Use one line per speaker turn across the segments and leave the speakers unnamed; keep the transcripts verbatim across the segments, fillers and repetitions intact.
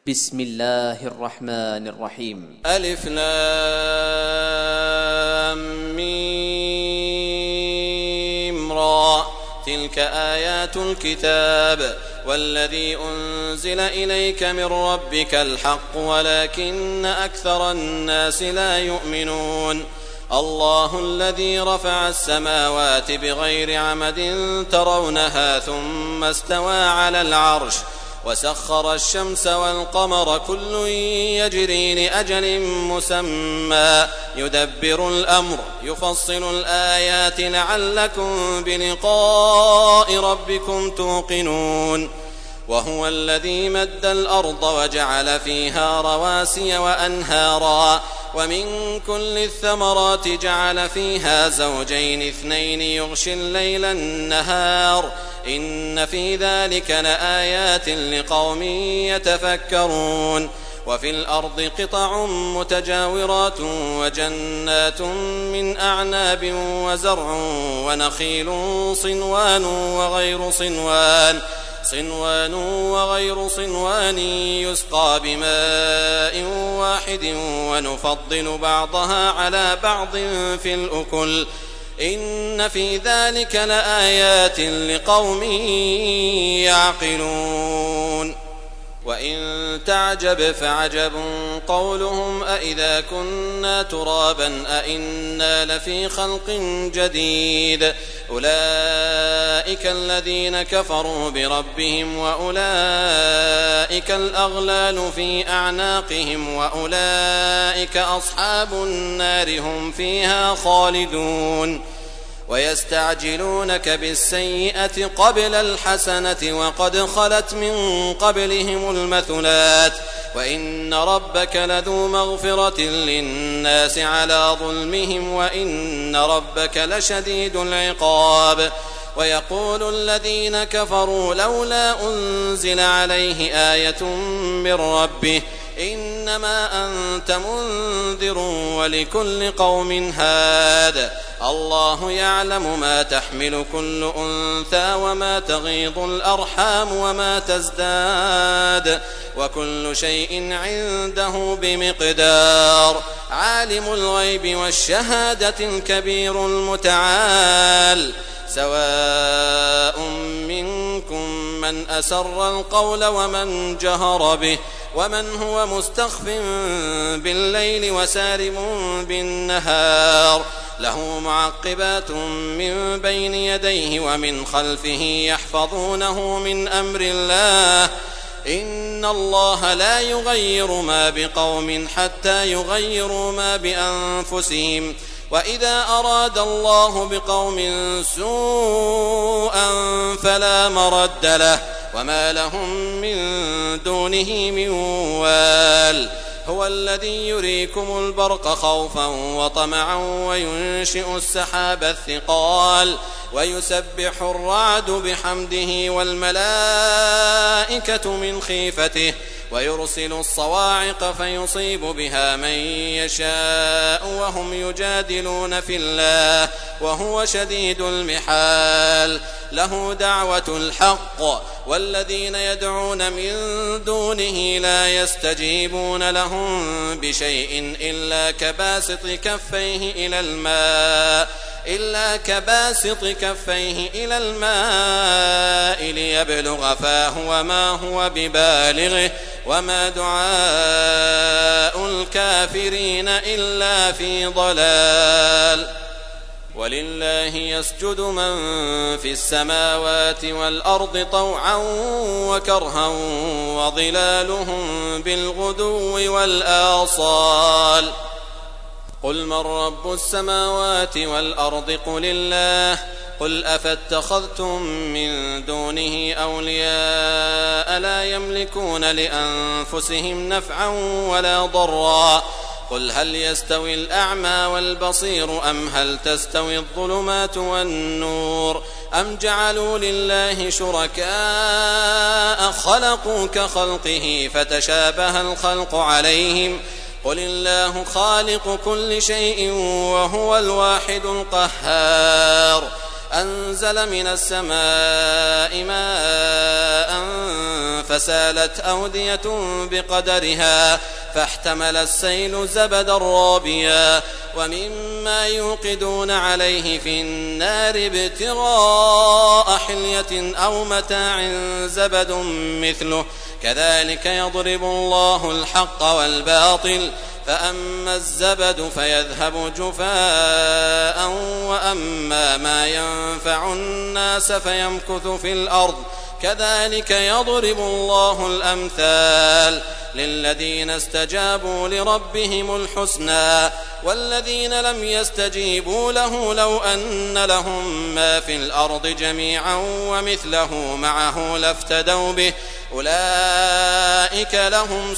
بسم الله الرحمن الرحيم.
ألف لام ميم را. تلك آيات الكتاب والذي أنزل إليك من ربك الحق ولكن أكثر الناس لا يؤمنون. الله الذي رفع السماوات بغير عمد ترونها ثم استوى على العرش وسخر الشمس والقمر كل يجري لأجل مسمى يدبر الأمر يفصل الآيات لعلكم بلقاء ربكم توقنون. وهو الذي مد الأرض وجعل فيها رواسي وأنهارا ومن كل الثمرات جعل فيها زوجين اثنين يغشي الليل النهار إن في ذلك لآيات لقوم يتفكرون. وفي الأرض قطع متجاورات وجنات من أعناب وزرع ونخيل صنوان وغير صنوان صنوان وغير صنوان يسقى بماء واحد ونفضل بعضها على بعض في الأكل إن في ذلك لآيات لقوم يعقلون. وإن تعجب فعجب قولهم أإذا كنا ترابا أإنا لفي خلق جديد أولئك الذين كفروا بربهم وأولئك الأغلال في أعناقهم وأولئك أصحاب النار هم فيها خالدون. ويستعجلونك بالسيئة قبل الحسنة وقد خلت من قبلهم المثلات وإن ربك لذو مغفرة للناس على ظلمهم وإن ربك لشديد العقاب. ويقول الذين كفروا لولا أنزل عليه آية من ربه إنما أنت منذر ولكل قوم هاد الله يعلم ما تحمل كل أنثى وما تغيض الأرحام وما تزداد وكل شيء عنده بمقدار. عالم الغيب والشهادة الكبير المتعال سواء منكم من أسر القول ومن جهر به ومن هو مستخف بالليل وسارب بالنهار له معقبات من بين يديه ومن خلفه يحفظونه من أمر الله إن الله لا يغير ما بقوم حتى يغيروا ما بأنفسهم وإذا أراد الله بقوم سوءا فلا مرد له وما لهم من دونه من وال. هو الذي يريكم البرق خوفا وطمعا وينشئ السحاب الثقال ويسبح الرعد بحمده والملائكة من خيفته ويرسل الصواعق فيصيب بها من يشاء وهم يجادلون في الله وهو شديد المحال. له دعوة الحق والذين يدعون من دونه لا يستجيبون لهم بشيء إلا كباسط كفيه إلى الماء إلا كباسط كفيه إلى الماء ليبلغ فاه وما هو ببالغه وما دعاء الكافرين إلا في ضلال. ولله يسجد من في السماوات والأرض طوعا وكرها وظلالهم بالغدو والآصال. قل من رب السماوات والأرض قل الله قل أفاتخذتم من دونه أولياء لا يملكون لأنفسهم نفعا ولا ضرا قل هل يستوي الأعمى والبصير أم هل تستوي الظلمات والنور أم جعلوا لله شركاء خلقوا كخلقه فتشابه الخلق عليهم قل الله خالق كل شيء وهو الواحد القهار. أنزل من السماء ماء فسالت أودية بقدرها فاحتمل السيل زبدا رابيا ومما يوقدون عليه في النار ابتغاء حلية أو متاع زبد مثله كذلك يضرب الله الحق والباطل فأما الزبد فيذهب جفاء وأما ما ينفع الناس فيمكث في الأرض كذلك يضرب الله الأمثال للذين استجابوا لربهم الحسنى والذين لم يستجيبوا له لو أن لهم ما في الأرض جميعا ومثله معه لافتدوا به أولئك لهم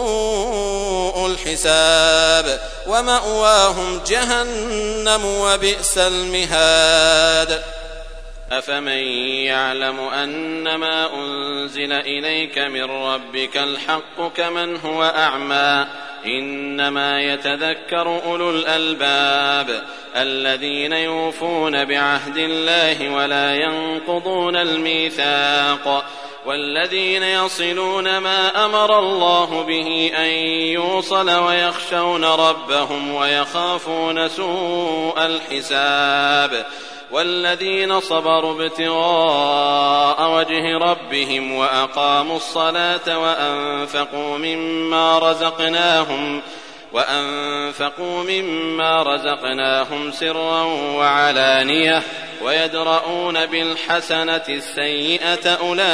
سوء الحساب ومأواهم جهنم وبئس المهاد.
أفمن يعلم أنما أنزل إليك من ربك الحق كمن هو أعمى إنما يتذكر أولو الألباب الذين يوفون بعهد الله ولا ينقضون الميثاق والذين يصلون ما أمر الله به أن يوصل ويخشون ربهم ويخافون سوء الحساب والذين صبروا ابتغاء وجه ربهم وأقاموا الصلاة وأنفقوا مما رزقناهم وأنفقوا مما رزقناهم سرا وعلانية ويدرؤون بالحسنة السيئة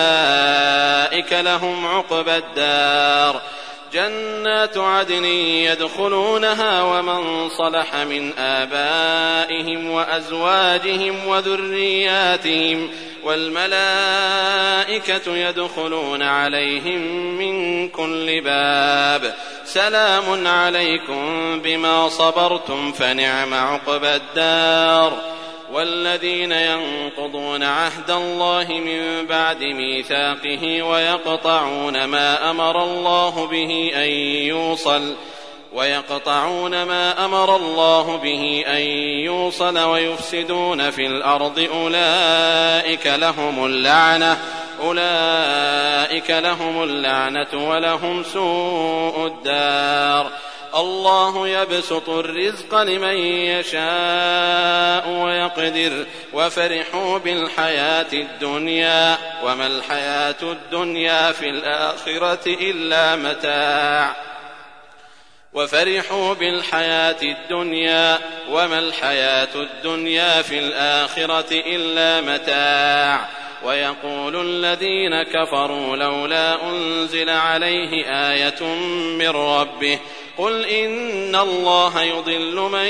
أولئك لهم عقبى الدار جنات عدن يدخلونها ومن صلح من آبائهم وأزواجهم وذرياتهم والملائكة يدخلون عليهم من كل باب سلام عليكم بما صبرتم فنعم عقبى الدار. والذين ينقضون عهد الله من بعد ميثاقه ويقطعون ما أمر الله به أن يوصل ويقطعون ما أمر الله به أن يوصل ويفسدون في الأرض أولئك لهم اللعنة أولئك لهم اللعنة ولهم سوء الدار. الله يبسط الرزق لمن يشاء ويقدر وفرحوا بالحياة الدنيا وما الحياة الدنيا في الآخرة إلا متاع وفرحوا بالحياة الدنيا وما الحياة الدنيا في الآخرة إلا متاع. ويقول الذين كفروا لولا أنزل عليه آية من ربه قل إن الله يضل من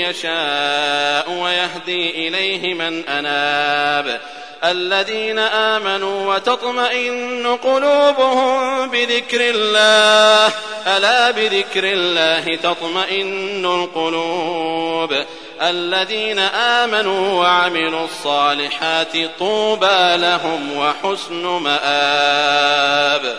يشاء ويهدي إليه من أناب الذين آمنوا وتطمئن قلوبهم بذكر الله ألا بذكر الله تطمئن القلوب الذين آمنوا وعملوا الصالحات طوبى لهم وحسن مآب.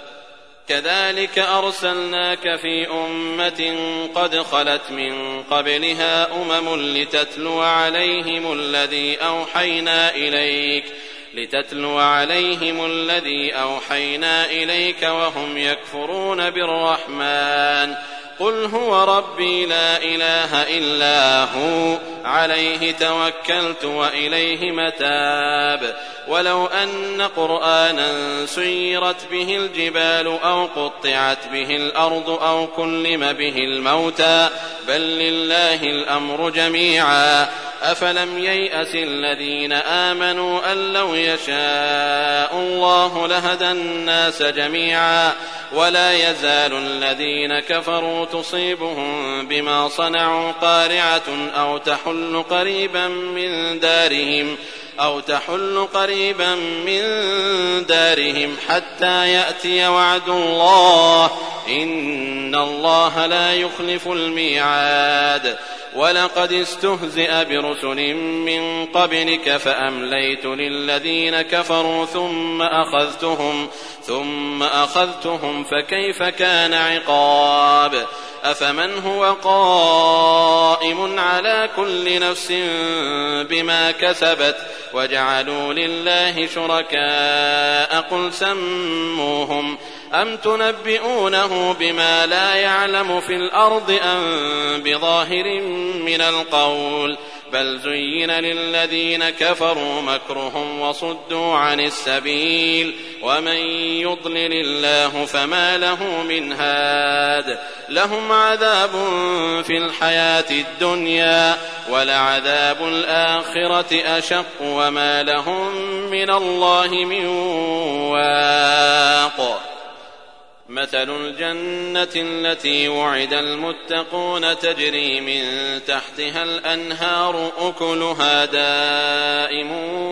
كذلك أرسلناك في أمة قد خلت من قبلها أمم لتتلو عليهم الذي أوحينا إليك لتتلو عليهم الذي أوحينا إليك وهم يكفرون بالرحمن قل هو ربي لا إله إلا هو عليه توكلت وإليه متاب. ولو أن قرآنا سيرت به الجبال أو قطعت به الأرض أو كلم به الموتى بل لله الأمر جميعا أفلم ييأس الذين آمنوا أن لو يشاء الله لهدى الناس جميعا ولا يزال الذين كفروا تصيبهم بما صنعوا قارعة أو تحل قريبا من دارهم أو تحل قريبا من دارهم حتى يأتي وعد الله إن الله لا يخلف الميعاد ولقد استهزئ برسل من قبلك فأمليت للذين كفروا ثم أخذتهم ثم أخذتهم فكيف كان عقاب أفمن هو قائم على كل نفس بما كسبت وجعلوا لله شركاء قل سموهم أم تنبئونه بما لا يعلم في الأرض أم بظاهر من القول بل زين للذين كفروا مكرهم وصدوا عن السبيل ومن يضلل الله فما له من هاد لهم عذاب في الحياة الدنيا ولعذاب الآخرة أشق وما لهم من الله من واق مثل الجنة التي وعد المتقون تجري من تحتها الأنهار أكلها دائم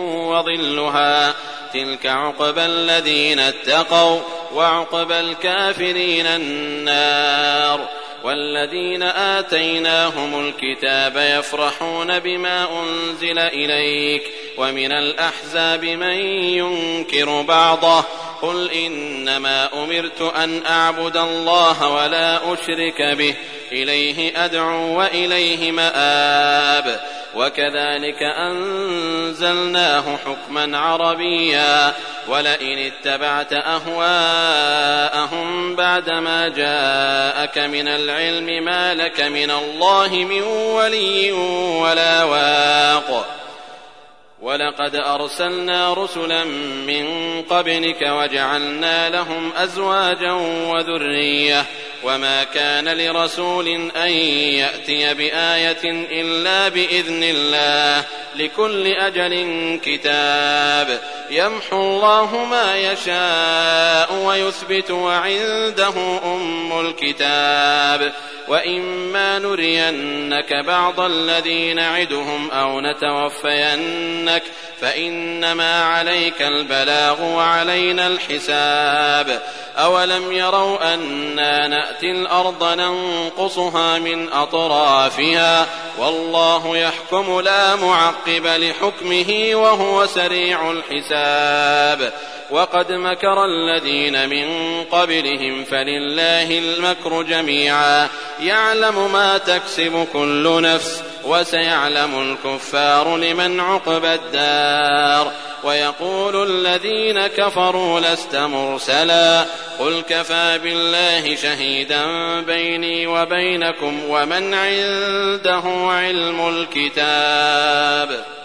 وظلها تلك عقبى الذين اتقوا وعقبى الكافرين النار والذين آتيناهم الكتاب يفرحون بما أنزل إليك ومن الأحزاب من ينكر بعضه قل إنما أمرت أن أعبد الله ولا أشرك به إليه أدعو وإليه مآب وكذلك أنزلناه حكما عربيا ولئن اتبعت أهواءهم بعدما جاءك من العلم ما لك من الله من ولي ولا واق ولقد أرسلنا رسلا من قبلك وجعلنا لهم أزواجا وذرية وما كان لرسول أن يأتي بآية إلا بإذن الله لكل أجل كتاب يمحو الله ما يشاء ويثبت وعنده أم الكتاب وإما نرينك بعض الذي نعدهم أو نتوفينك فإنما عليك البلاغ وعلينا الحساب أولم يروا أنا نأتي الأرض ننقصها من أطرافها والله يحكم لا معقب لحكمه وهو سريع الحساب وقد مكر الذين من قبلهم فلله المكر جميعا يعلم ما تكسب كل نفس وسيعلم الكفار لمن عقبى الدار ويقول الذين كفروا لست مرسلا قل كفى بالله شهيدا بيني وبينكم ومن عنده علم الكتاب